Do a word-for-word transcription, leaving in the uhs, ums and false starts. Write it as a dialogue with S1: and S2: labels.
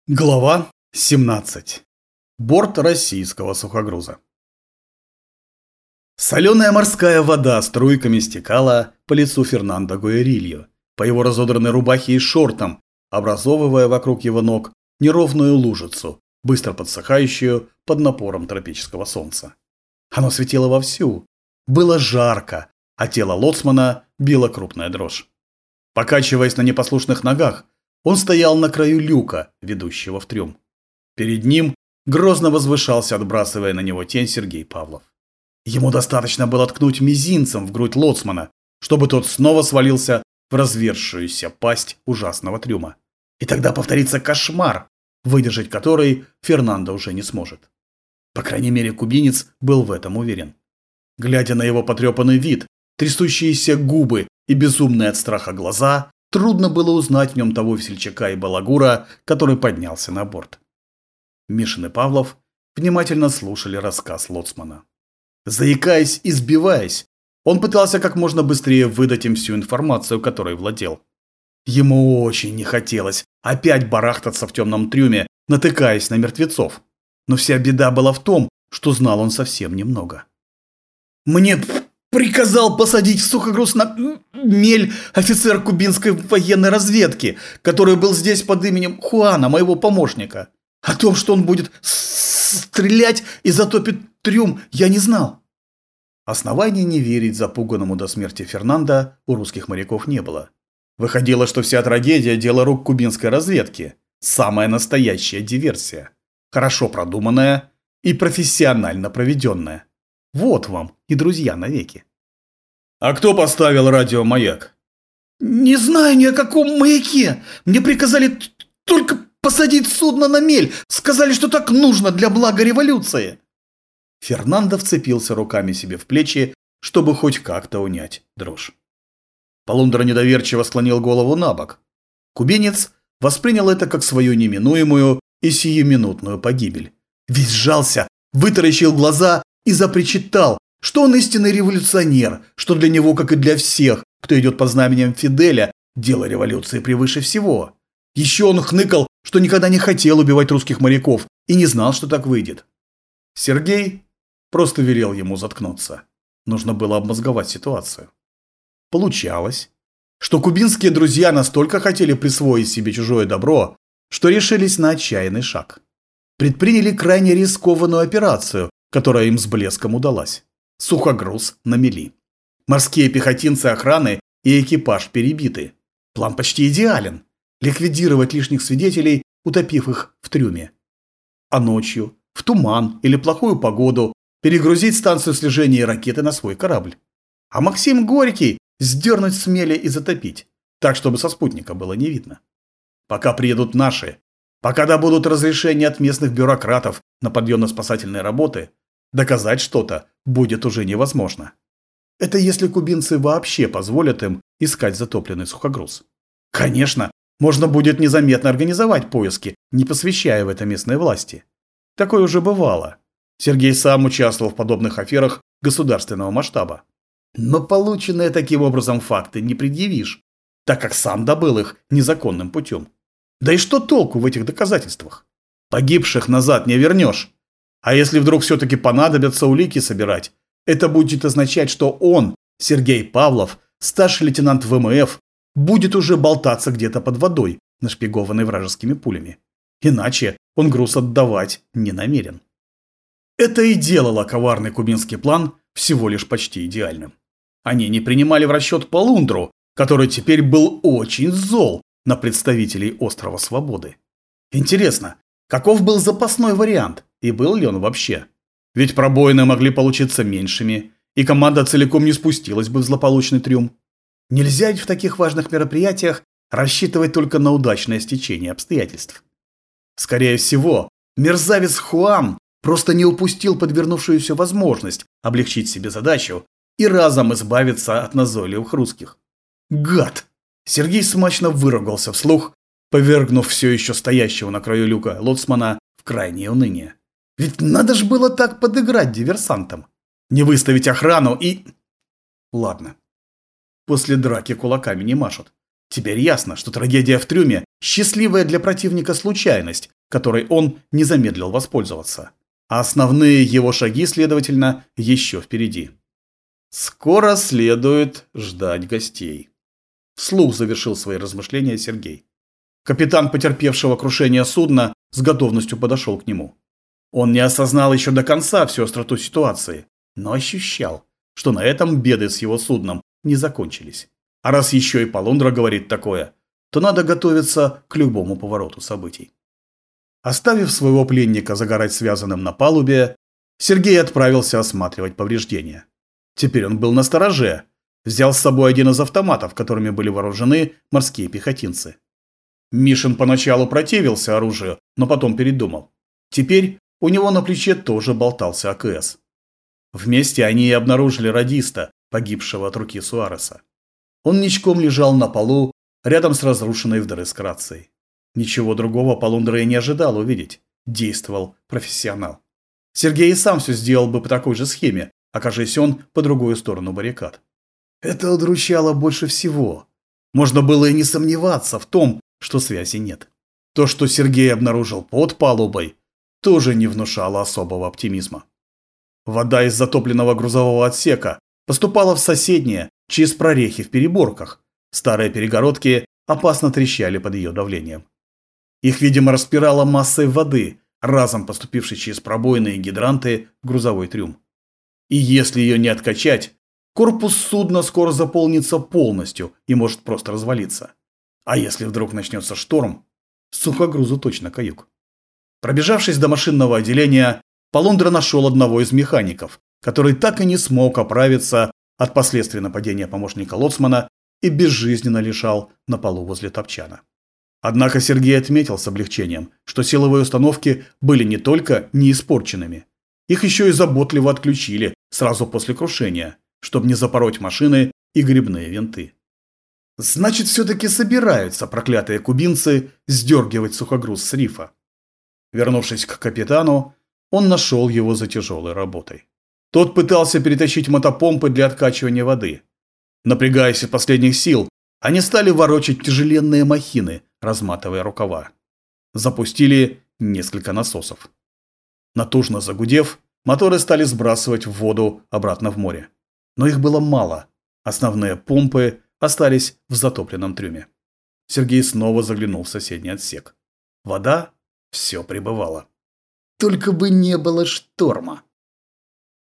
S1: Глава семнадцать. Борт российского сухогруза. Соленая морская вода струйками стекала по лицу Фернандо Гуэрильо, по его разодранной рубахе и шортам, образовывая вокруг его ног неровную лужицу, быстро подсыхающую под напором тропического солнца. Оно светило вовсю, было жарко, а тело лоцмана била крупная дрожь. Покачиваясь на непослушных ногах, он стоял на краю люка, ведущего в трюм. Перед ним грозно возвышался, отбрасывая на него тень, Сергей Павлов. Ему достаточно было ткнуть мизинцем в грудь лоцмана, чтобы тот снова свалился в разверзшуюся пасть ужасного трюма. И тогда повторится кошмар, выдержать который Фернандо уже не сможет. По крайней мере, кубинец был в этом уверен. Глядя на его потрепанный вид, трясущиеся губы и безумные от страха глаза, трудно было узнать в нем того весельчака и балагура, который поднялся на борт. Мишин и Павлов внимательно слушали рассказ лоцмана. Заикаясь и сбиваясь, он пытался как можно быстрее выдать им всю информацию, которой владел. Ему очень не хотелось опять барахтаться в темном трюме, натыкаясь на мертвецов. Но вся беда была в том, что знал он совсем немного. «Мне приказал посадить в сухогруз на мель офицер кубинской военной разведки, который был здесь под именем Хуана, моего помощника. О том, что он будет стрелять и затопит трюм, я не знал». Оснований не верить запуганному до смерти Фернандо у русских моряков не было. Выходило, что вся трагедия – дело рук кубинской разведки. Самая настоящая диверсия. Хорошо продуманная и профессионально проведенная. Вот вам и друзья навеки. «А кто поставил радиомаяк?» «Не знаю ни о каком маяке. Мне приказали только посадить судно на мель. Сказали, что так нужно для блага революции». Фернандо вцепился руками себе в плечи, чтобы хоть как-то унять дрожь. Полундра недоверчиво склонил голову на бок. Кубинец воспринял это как свою неминуемую и сиюминутную погибель. Весь сжался, вытаращил глаза и запричитал, что он истинный революционер, что для него, как и для всех, кто идет под знаменем Фиделя, дело революции превыше всего. Еще он хныкал, что никогда не хотел убивать русских моряков и не знал, что так выйдет. Сергей просто велел ему заткнуться. Нужно было обмозговать ситуацию. Получалось, что кубинские друзья настолько хотели присвоить себе чужое добро, что решились на отчаянный шаг. Предприняли крайне рискованную операцию, которая им с блеском удалась. Сухогруз на мели. Морские пехотинцы охраны и экипаж перебиты. План почти идеален. Ликвидировать лишних свидетелей, утопив их в трюме. А ночью, в туман или плохую погоду, перегрузить станцию слежения и ракеты на свой корабль. А Максим Горький сдернуть с мели и затопить, так, чтобы со спутника было не видно. Пока приедут наши, пока добудут разрешение от местных бюрократов на подъемно-спасательные работы, доказать что-то будет уже невозможно. Это если кубинцы вообще позволят им искать затопленный сухогруз. Конечно, можно будет незаметно организовать поиски, не посвящая в это местные власти. Такое уже бывало. Сергей сам участвовал в подобных аферах государственного масштаба. Но полученные таким образом факты не предъявишь, так как сам добыл их незаконным путем. Да и что толку в этих доказательствах? Погибших назад не вернешь. А если вдруг все-таки понадобятся улики собирать, это будет означать, что он, Сергей Павлов, старший лейтенант ВМФ, будет уже болтаться где-то под водой, нашпигованный вражескими пулями. Иначе он груз отдавать не намерен. Это и делало коварный кубинский план всего лишь почти идеальным. Они не принимали в расчет Полундру, который теперь был очень зол на представителей острова Свободы. Интересно, каков был запасной вариант, и был ли он вообще? Ведь пробоины могли получиться меньшими, и команда целиком не спустилась бы в злополучный трюм. Нельзя ведь в таких важных мероприятиях рассчитывать только на удачное стечение обстоятельств. Скорее всего, мерзавец Хуан просто не упустил подвернувшуюся возможность облегчить себе задачу и разом избавиться от назойливых русских. Гад! Сергей смачно выругался вслух, повергнув все еще стоящего на краю люка лоцмана в крайнее уныние. Ведь надо ж было так подыграть диверсантам. Не выставить охрану и... Ладно. После драки кулаками не машут. Теперь ясно, что трагедия в трюме – счастливая для противника случайность, которой он не замедлил воспользоваться. А основные его шаги, следовательно, еще впереди. Скоро следует ждать гостей. Вслух завершил свои размышления Сергей. Капитан потерпевшего крушение судна с готовностью подошел к нему. Он не осознал еще до конца всю остроту ситуации, но ощущал, что на этом беды с его судном не закончились. А раз еще и Полундра говорит такое, то надо готовиться к любому повороту событий. Оставив своего пленника загорать связанным на палубе, Сергей отправился осматривать повреждения. Теперь он был настороже, взял с собой один из автоматов, которыми были вооружены морские пехотинцы. Мишин поначалу противился оружию, но потом передумал. Теперь у него на плече тоже болтался АКС. Вместе они и обнаружили радиста, погибшего от руки Суареса. Он ничком лежал на полу, рядом с разрушенной вдрызг рацией. Ничего другого Полундра и не ожидал увидеть. Действовал профессионал. Сергей и сам все сделал бы по такой же схеме, окажись он по другую сторону баррикад. Это удручало больше всего. Можно было и не сомневаться в том, что связи нет. То, что Сергей обнаружил под палубой, тоже не внушало особого оптимизма. Вода из затопленного грузового отсека поступала в соседнее через прорехи в переборках. Старые перегородки опасно трещали под ее давлением. Их, видимо, распирало массой воды, разом поступившей через пробоины и гидранты в грузовой трюм. И если ее не откачать, корпус судна скоро заполнится полностью и может просто развалиться. А если вдруг начнется шторм, сухогрузу точно каюк. Пробежавшись до машинного отделения, Полундра нашел одного из механиков, который так и не смог оправиться от последствий нападения помощника лоцмана и безжизненно лежал на полу возле топчана. Однако Сергей отметил с облегчением, что силовые установки были не только не испорченными, их еще и заботливо отключили сразу после крушения, чтобы не запороть машины и грибные винты. Значит, все-таки собираются проклятые кубинцы сдергивать сухогруз с рифа. Вернувшись к капитану, он нашел его за тяжелой работой. Тот пытался перетащить мотопомпы для откачивания воды. Напрягаясь из последних сил, они стали ворочать тяжеленные махины, разматывая рукава. Запустили несколько насосов. Натужно загудев, моторы стали сбрасывать в воду обратно в море. Но их было мало. Основные помпы остались в затопленном трюме. Сергей снова заглянул в соседний отсек. Вода все прибывала. Только бы не было шторма.